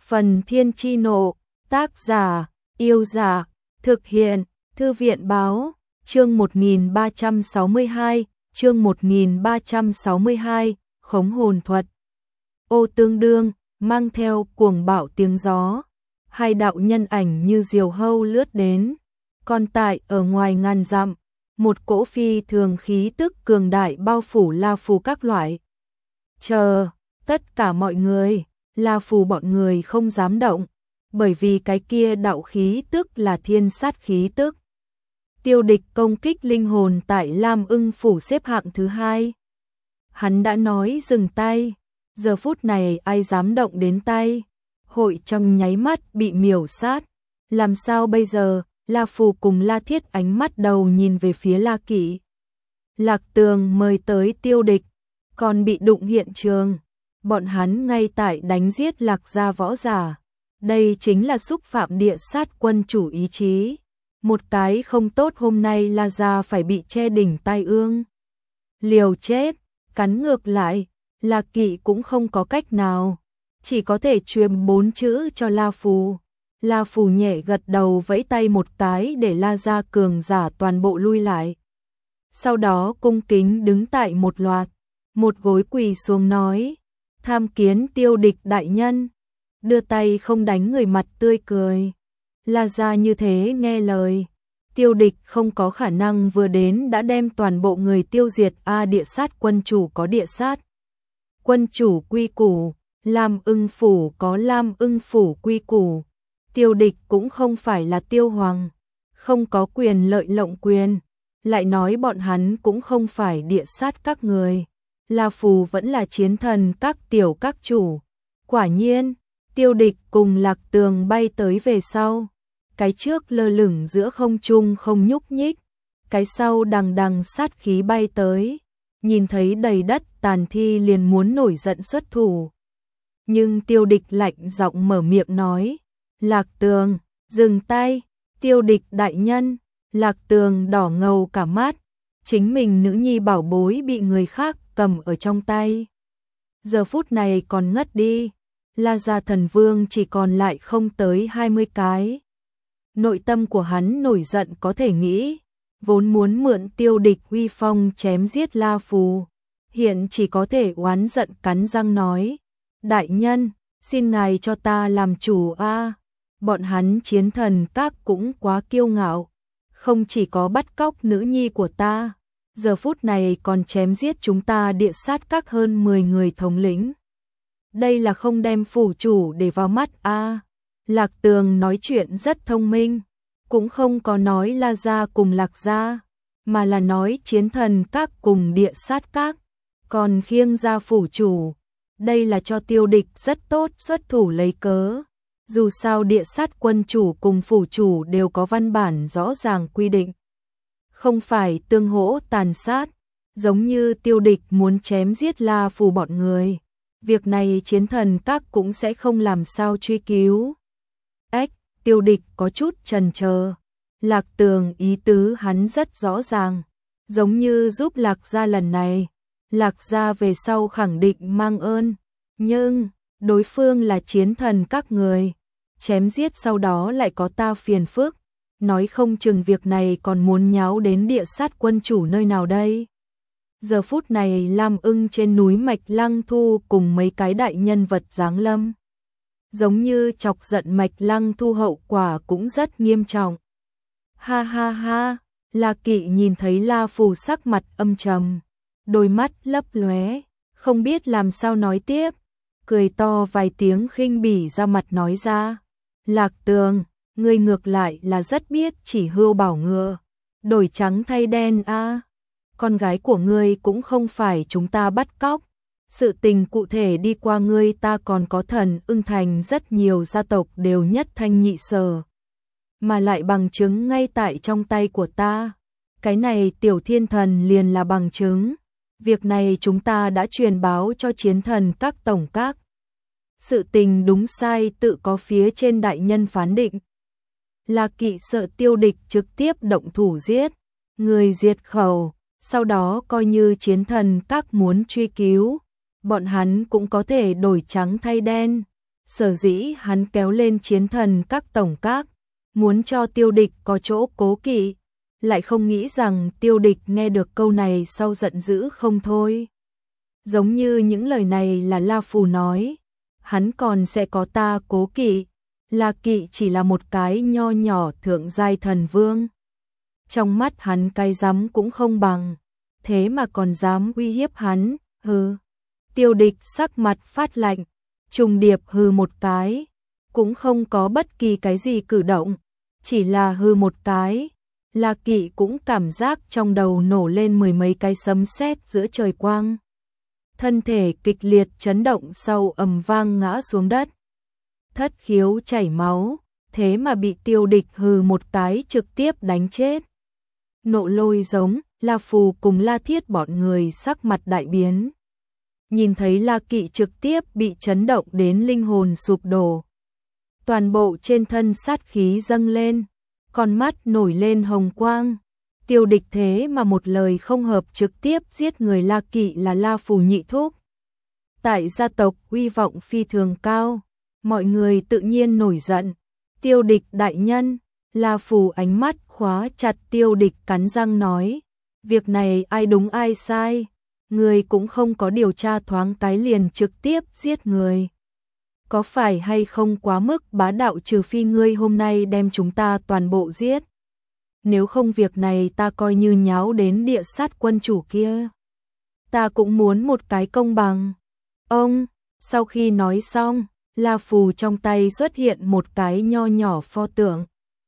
Phần Thiên Chi Nộ, tác giả, Yêu Giả, thực hiện, Thư viện Báo, chương 1362, Khống hồn thuật. Ô tương đương, mang theo cuồng bạo tiếng gió, hai đạo nhân ảnh như diều hâu lướt đến, còn tại ở ngoài ngàn dặm, một cỗ phi thường khí tức cường đại bao phủ La Phù các loại. Chờ, tất cả mọi người, La Phù bọn người không dám động, bởi vì cái kia đạo khí tức là thiên sát khí tức. Tiêu Địch công kích linh hồn tại Lam Ưng phủ xếp hạng thứ 2. Hắn đã nói dừng tay, giờ phút này ai dám động đến tay, hội trong nháy mắt bị miểu sát. Làm sao bây giờ? La Phù cùng La Thiết ánh mắt đầu nhìn về phía La Kỵ. Lạc Tường mời tới Tiêu Địch, còn bị đụng hiện trường. Bọn hắn ngay tại đánh giết Lạc gia võ giả. Đây chính là xúc phạm địa sát quân chủ ý chí. Một cái không tốt hôm nay La gia phải bị che đỉnh tai ương. Liều chết, cắn ngược lại, La Kỵ cũng không có cách nào. Chỉ có thể truyền 4 chữ cho La Phù. La Phù nhẹ gật đầu vẫy tay một cái để La gia cường giả toàn bộ lui lại. Sau đó cung kính đứng tại một loạt, một gối quỳ xuống nói, tham kiến Tiêu Địch đại nhân, đưa tay không đánh người mặt tươi cười. La gia như thế nghe lời, Tiêu Địch không có khả năng vừa đến đã đem toàn bộ người tiêu diệt. Địa sát quân chủ có địa sát quân chủ quy củ, Lam Ưng phủ có Lam Ưng phủ quy củ. Tiêu Địch cũng không phải là Tiêu Hoàng, không có quyền lợi lộng quyền, lại nói bọn hắn cũng không phải địa sát các người. La Phù vẫn là chiến thần các tiểu các chủ. Quả nhiên, Tiêu Địch cùng Lạc Tường bay tới về sau. Cái trước lơ lửng giữa không trung không nhúc nhích, cái sau đằng đằng sát khí bay tới, nhìn thấy đầy đất tàn thi liền muốn nổi giận xuất thủ. Nhưng Tiêu Địch lạnh giọng mở miệng nói, Lạc Tường, dừng tay. Tiêu Địch đại nhân. Lạc Tường đỏ ngầu cả mắt, chính mình nữ nhi bảo bối bị người khác cầm ở trong tay. Giờ phút này còn ngất đi, La gia thần vương chỉ còn lại không tới 20 cái. Nội tâm của hắn nổi giận có thể nghĩ, vốn muốn mượn Tiêu Địch uy phong chém giết La Phù, hiện chỉ có thể oán giận cắn răng nói, đại nhân, xin ngài cho ta làm chủ a. Bọn hắn chiến thần các cũng quá kiêu ngạo, không chỉ có bắt cóc nữ nhi của ta, giờ phút này còn chém giết chúng ta địa sát các hơn 10 người thống lĩnh. Đây là không đem phủ chủ để vào mắt a. Lạc Tường nói chuyện rất thông minh, cũng không có nói La gia cùng Lạc gia, mà là nói chiến thần các cùng địa sát các, còn khiêng ra phủ chủ. Đây là cho Tiêu Địch rất tốt xuất thủ lấy cớ. Dù sao địa sát quân chủ cùng phủ chủ đều có văn bản rõ ràng quy định, không phải tương hỗ tàn sát, giống như Tiêu Địch muốn chém giết La Phù bọn người. Việc này chiến thần các cũng sẽ không làm sao truy cứu. Tiêu Địch có chút chần chờ. Lạc Tường ý tứ hắn rất rõ ràng, giống như giúp Lạc gia lần này, Lạc gia về sau khẳng định mang ơn, nhưng đối phương là chiến thần các người, chém giết sau đó lại có ta phiền phức, nói không chừng việc này còn muốn nháo đến địa sát quân chủ nơi nào đây. Giờ phút này Lam Ưng trên núi Mạch Lăng Thu cùng mấy cái đại nhân vật giáng lâm, giống như chọc giận Mạch Lăng Thu hậu quả cũng rất nghiêm trọng. Ha ha ha, La Kỵ nhìn thấy La Phù sắc mặt âm trầm, đôi mắt lấp lóe, không biết làm sao nói tiếp, cười to vài tiếng khinh bỉ ra mặt nói ra, Lạc Tường, ngươi ngược lại là rất biết chỉ hươu bảo ngựa, đổi trắng thay đen a. Con gái của ngươi cũng không phải chúng ta bắt cóc, sự tình cụ thể đi qua ngươi ta còn có Thần Ưng Thành rất nhiều gia tộc đều nhất thanh nhị sở, mà lại bằng chứng ngay tại trong tay của ta. Cái này Tiểu Thiên Thần liền là bằng chứng. Việc này chúng ta đã truyền báo cho chiến thần các tổng các. Sự tình đúng sai tự có phía trên đại nhân phán định. La Kỵ sợ Tiêu Địch trực tiếp động thủ giết, người diệt khẩu, sau đó coi như chiến thần các muốn truy cứu, bọn hắn cũng có thể đổi trắng thay đen. Sở dĩ hắn kéo lên chiến thần các tổng các, muốn cho Tiêu Địch có chỗ cố kỵ, lại không nghĩ rằng Tiêu Địch nghe được câu này sau giận dữ không thôi. Giống như những lời này là La Phù nói, hắn còn sẽ có ta cố kỵ, La Kỵ chỉ là một cái nho nhỏ thượng giai thần vương. Trong mắt hắn cái dám cũng không bằng, thế mà còn dám uy hiếp hắn, hừ. Tiêu Địch sắc mặt phát lạnh, trùng điệp hừ một cái, cũng không có bất kỳ cái gì cử động, chỉ là hừ một cái. La Kỵ cũng cảm giác trong đầu nổ lên mười mấy cái sấm sét giữa trời quang. Thân thể kịch liệt chấn động sau ầm vang ngã xuống đất. Thất khiếu chảy máu, thế mà bị Tiêu Địch hừ một cái trực tiếp đánh chết. Nộ Lôi giống, La Phù cùng La Thiết bọn người sắc mặt đại biến. Nhìn thấy La Kỵ trực tiếp bị chấn động đến linh hồn sụp đổ. Toàn bộ trên thân sát khí dâng lên, con mắt nổi lên hồng quang. Tiêu Địch thế mà một lời không hợp trực tiếp giết người La Kỵ là La Phù nhị thúc. Tại gia tộc uy vọng phi thường cao, mọi người tự nhiên nổi giận. Tiêu Địch đại nhân, La Phù ánh mắt khóa chặt Tiêu Địch cắn răng nói, việc này ai đúng ai sai, người cũng không có điều tra thoáng cái liền trực tiếp giết người. Có phải hay không quá mức bá đạo, trừ phi ngươi hôm nay đem chúng ta toàn bộ giết. Nếu không việc này ta coi như nháo đến Địa Sát quân chủ kia. Ta cũng muốn một cái công bằng. Ông, sau khi nói xong, La Phù trong tay xuất hiện một cái nho nhỏ pho tượng.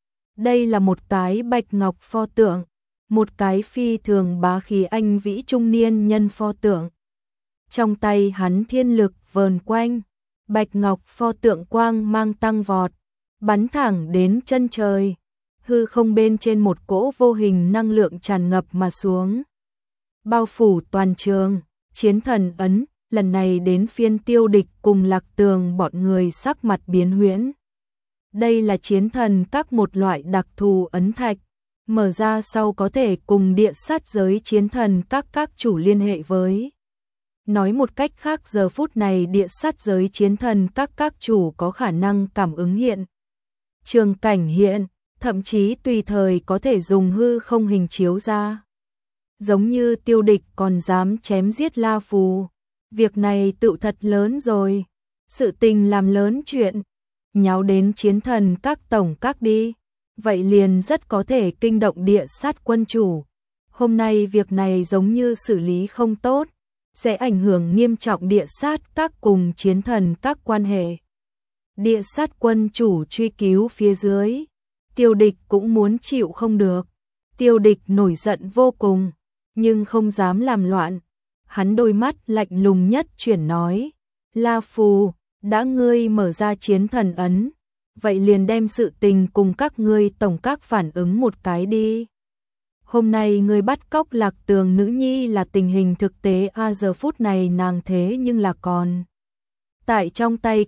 Đây là một cái bạch ngọc pho tượng, một cái phi thường bá khí anh vĩ trung niên nhân pho tượng. Trong tay hắn thiên lực vờn quanh, bạch ngọc pho tượng quang mang tăng vọt, bắn thẳng đến chân trời. Hư không bên trên một cỗ vô hình năng lượng tràn ngập mà xuống. Bao phủ toàn trường, chiến thần ấn, lần này đến phiên Tiêu Địch cùng Lạc Tường bọn người sắc mặt biến huyễn. Đây là chiến thần các một loại đặc thù ấn thạch, mở ra sau có thể cùng địa sát giới chiến thần các chủ liên hệ với. Nói một cách khác giờ phút này địa sát giới chiến thần các chủ có khả năng cảm ứng hiện. Trường cảnh hiện, thậm chí tùy thời có thể dùng hư không hình chiếu ra. Giống như Tiêu Địch còn dám chém giết La Phù. Việc này tự thật lớn rồi. Sự tình làm lớn chuyện. Nháo đến chiến thần các tổng các đi. Vậy liền rất có thể kinh động địa sát quân chủ. Hôm nay việc này giống như xử lý không tốt, sẽ ảnh hưởng nghiêm trọng địa sát các cùng chiến thần các quan hệ. Địa sát quân chủ truy cứu phía dưới. Tiêu Địch cũng muốn chịu không được. Tiêu Địch nổi giận vô cùng, nhưng không dám làm loạn. Hắn đôi mắt lạnh lùng nhất chuyển nói, La Phù, đã ngươi mở ra chiến thần ấn, vậy liền đem sự tình cùng các ngươi tổng các phản ứng một cái đi. Hôm nay ngươi bắt cóc Lạc Tường nữ nhi là tình hình thực tế giờ phút này nàng thế nhưng là còn tại trong tay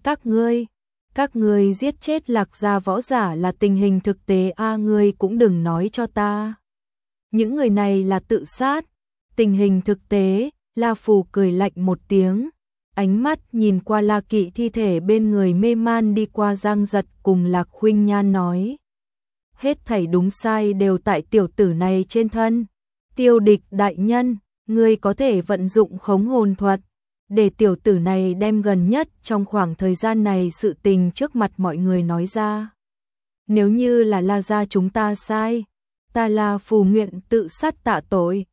các ngươi giết chết Lạc gia võ giả là tình hình thực tế ngươi cũng đừng nói cho ta. Những người này là tự sát, tình hình thực tế. La Phù cười lạnh một tiếng, ánh mắt nhìn qua La Kỵ thi thể bên người mê man đi qua Giang Giật cùng Lạc Khuynh Nhan nói. Hết thảy đúng sai đều tại tiểu tử này trên thân. Tiêu Địch đại nhân, ngươi có thể vận dụng khống hồn thuật, để tiểu tử này đem gần nhất trong khoảng thời gian này sự tình trước mặt mọi người nói ra. Nếu như là La gia chúng ta sai, ta La Phù nguyện tự sát tạ tội.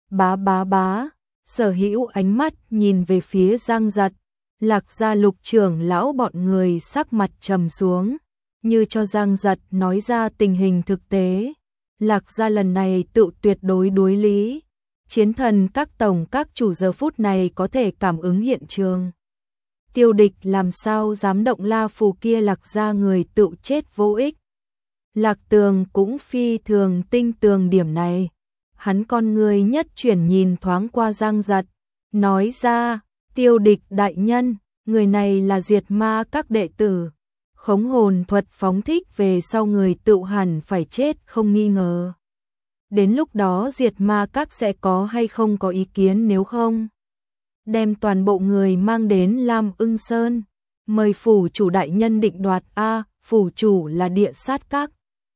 Bá. Sở Hữu ánh mắt nhìn về phía Giang Giật, Lạc gia Lục trưởng lão bọn người sắc mặt trầm xuống, như cho Giang Giật nói ra tình hình thực tế. Lạc gia lần này tự tuyệt đối đối lý. Chiến thần các tổng các chủ giờ phút này có thể cảm ứng hiện trường. Tiêu Địch làm sao dám động La Phù kia, Lạc gia người tự chết vô ích. Lạc Tường cũng phi thường tinh tường điểm này. Hắn con người nhất chuyển nhìn thoáng qua Giang Giật, nói ra, Tiêu Địch đại nhân, người này là diệt ma các đệ tử. Khống hồn thuật phóng thích về sau người tự hẳn phải chết không nghi ngờ. Đến lúc đó diệt ma các sẽ có hay không có ý kiến, nếu không đem toàn bộ người mang đến Lam Ưng Sơn. mời phủ chủ đại nhân định đoạt. Phủ chủ là địa sát các,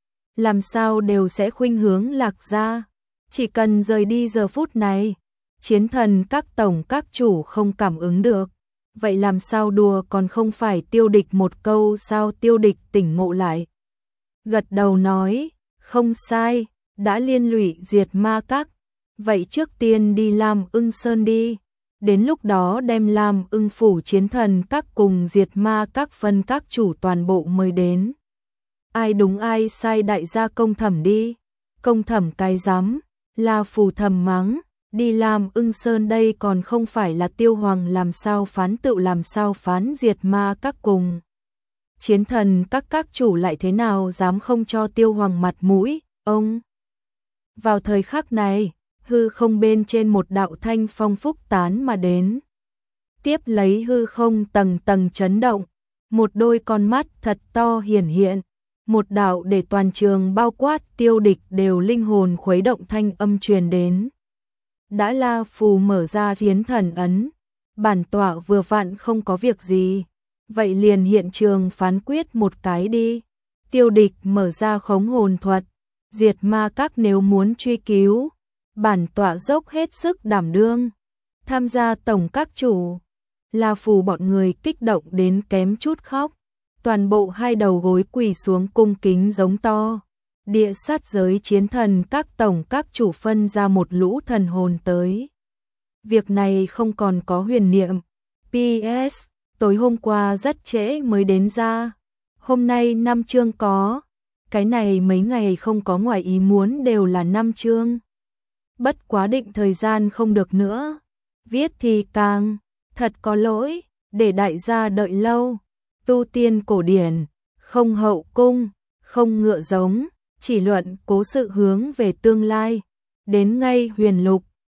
làm sao đều sẽ khuynh hướng Lạc gia, chỉ cần rời đi giờ phút này, Chiến Thần các tổng các chủ không cảm ứng được, vậy làm sao đùa, còn không phải Tiêu Địch một câu sao? Tiêu Địch tỉnh ngộ lại, gật đầu nói, không sai, đã liên lụy Diệt Ma các, vậy trước tiên đi Lam Ưng Sơn đi, đến lúc đó đem Lam Ưng phủ Chiến Thần các cùng Diệt Ma các phân các chủ toàn bộ mời đến. Ai đúng ai sai đại gia công thẩm đi. Công thẩm cái rắm, La Phù thầm mắng, đi Lam Ưng Sơn đây còn không phải là Tiêu Hoàng làm sao phán, tự làm sao phán Diệt Ma các cùng Chiến Thần các chủ lại thế nào dám không cho Tiêu Hoàng mặt mũi. Ông vào thời khắc này, hư không bên trên một đạo thanh phong phúc tán mà đến, tiếp lấy hư không tầng tầng chấn động, một đôi con mắt thật to hiển hiện, một đạo để toàn trường bao quát Tiêu Địch đều linh hồn khuấy động thanh âm truyền đến. Đã La Phù mở ra Thiến Thần ấn, bản tọa vừa vặn không có việc gì, vậy liền hiện trường phán quyết một cái đi. Tiêu Địch mở ra khống hồn thuật, Diệt Ma các nếu muốn truy cứu, bản tọa dốc hết sức đảm đương. Tham gia tổng các chủ, La Phù bọn người kích động đến kém chút khóc, toàn bộ hai đầu gối quỳ xuống cung kính giống to. Địa sát giới Chiến Thần các tổng các chủ phân ra một lũ thần hồn tới. Việc này không còn có huyền niệm. PS, tối hôm qua rất trễ mới đến ra. Hôm nay 5 chương có. Cái này mấy ngày không có ngoài ý muốn đều là 5 chương. Bất quá định thời gian không được nữa. Viết thì càng, thật có lỗi, để đại gia đợi lâu. Tu tiên cổ điển, không hậu cung, không ngựa giống, chỉ luận cố sự hướng về tương lai. Đến ngay huyền lục,